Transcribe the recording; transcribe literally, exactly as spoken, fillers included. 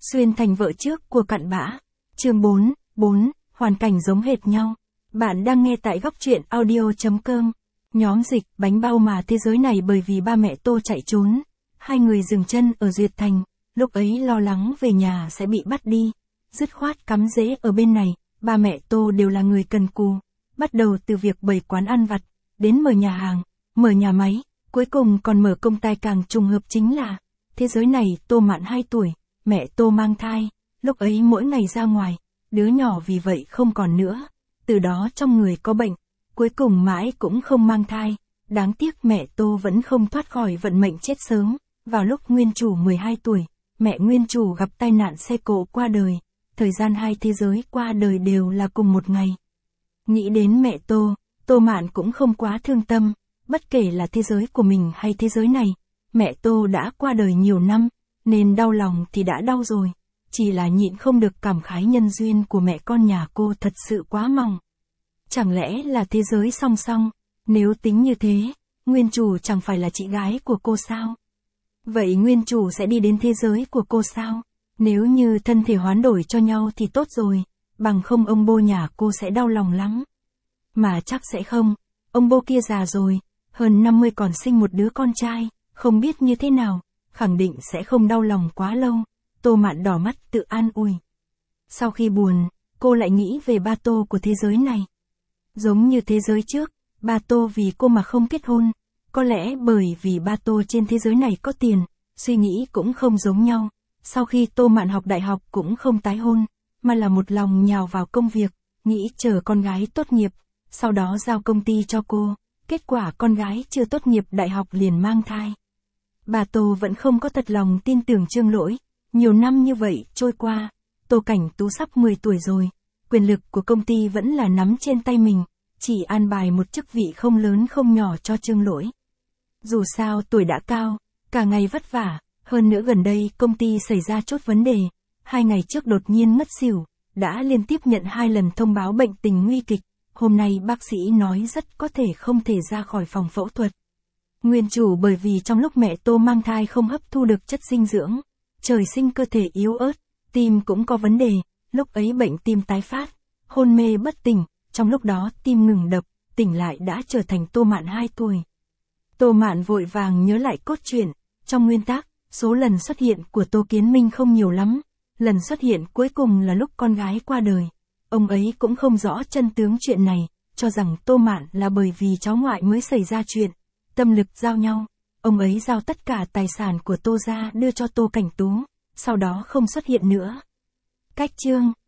Xuyên thành vợ trước của cặn bã. Chương bốn, bốn, hoàn cảnh giống hệt nhau. Bạn đang nghe tại góc truyện audio chấm com. Nhóm dịch, bánh bao mà thế giới này bởi vì ba mẹ Tô chạy trốn. Hai người dừng chân ở Duyệt Thành, lúc ấy lo lắng về nhà sẽ bị bắt đi. Dứt khoát cắm rễ ở bên này, ba mẹ Tô đều là người cần cù. Bắt đầu từ việc bày quán ăn vặt, đến mở nhà hàng, mở nhà máy, cuối cùng còn mở công ty. Càng trùng hợp chính là, thế giới này Tô Mạn hai tuổi, mẹ Tô mang thai, lúc ấy mỗi ngày ra ngoài, đứa nhỏ vì vậy không còn nữa. Từ đó trong người có bệnh, cuối cùng mãi cũng không mang thai. Đáng tiếc mẹ Tô vẫn không thoát khỏi vận mệnh chết sớm. Vào lúc nguyên chủ mười hai tuổi, mẹ nguyên chủ gặp tai nạn xe cộ qua đời. Thời gian hai thế giới qua đời đều là cùng một ngày. Nghĩ đến mẹ Tô, Tô Mạn cũng không quá thương tâm. Bất kể là thế giới của mình hay thế giới này, mẹ Tô đã qua đời nhiều năm, nên đau lòng thì đã đau rồi. Chỉ là nhịn không được cảm khái nhân duyên của mẹ con nhà cô thật sự quá mỏng. Chẳng lẽ là thế giới song song? Nếu tính như thế, nguyên chủ chẳng phải là chị gái của cô sao? Vậy nguyên chủ sẽ đi đến thế giới của cô sao? Nếu như thân thể hoán đổi cho nhau thì tốt rồi, bằng không ông bô nhà cô sẽ đau lòng lắm. Mà chắc sẽ không, ông bô kia già rồi, hơn năm mươi còn sinh một đứa con trai, không biết như thế nào, khẳng định sẽ không đau lòng quá lâu. Tô Mạn đỏ mắt tự an ủi. Sau khi buồn, cô lại nghĩ về ba Tô của thế giới này. Giống như thế giới trước, ba Tô vì cô mà không kết hôn, có lẽ bởi vì ba Tô trên thế giới này có tiền, suy nghĩ cũng không giống nhau. Sau khi Tô Mạn học đại học cũng không tái hôn, mà là một lòng nhào vào công việc, nghĩ chờ con gái tốt nghiệp, sau đó giao công ty cho cô. Kết quả con gái chưa tốt nghiệp đại học liền mang thai. Bà Tô vẫn không có thật lòng tin tưởng Trương Lỗi. Nhiều năm như vậy trôi qua, Tô Cảnh Tú sắp mười tuổi rồi, quyền lực của công ty vẫn là nắm trên tay mình, chỉ an bài một chức vị không lớn không nhỏ cho Trương Lỗi. Dù sao tuổi đã cao, cả ngày vất vả, hơn nữa gần đây công ty xảy ra chút vấn đề, hai ngày trước đột nhiên ngất xỉu, đã liên tiếp nhận hai lần thông báo bệnh tình nguy kịch, hôm nay bác sĩ nói rất có thể không thể ra khỏi phòng phẫu thuật. Nguyên chủ bởi vì trong lúc mẹ Tô mang thai không hấp thu được chất dinh dưỡng, trời sinh cơ thể yếu ớt, tim cũng có vấn đề, lúc ấy bệnh tim tái phát, hôn mê bất tỉnh, trong lúc đó tim ngừng đập, tỉnh lại đã trở thành Tô Mạn hai tuổi. Tô Mạn vội vàng nhớ lại cốt truyện, trong nguyên tắc, số lần xuất hiện của Tô Kiến Minh không nhiều lắm, lần xuất hiện cuối cùng là lúc con gái qua đời. Ông ấy cũng không rõ chân tướng chuyện này, cho rằng Tô Mạn là bởi vì cháu ngoại mới xảy ra chuyện, tâm lực giao nhau. Ông ấy giao tất cả tài sản của Tô gia đưa cho Tô Cảnh Tú, sau đó không xuất hiện nữa. Cách chương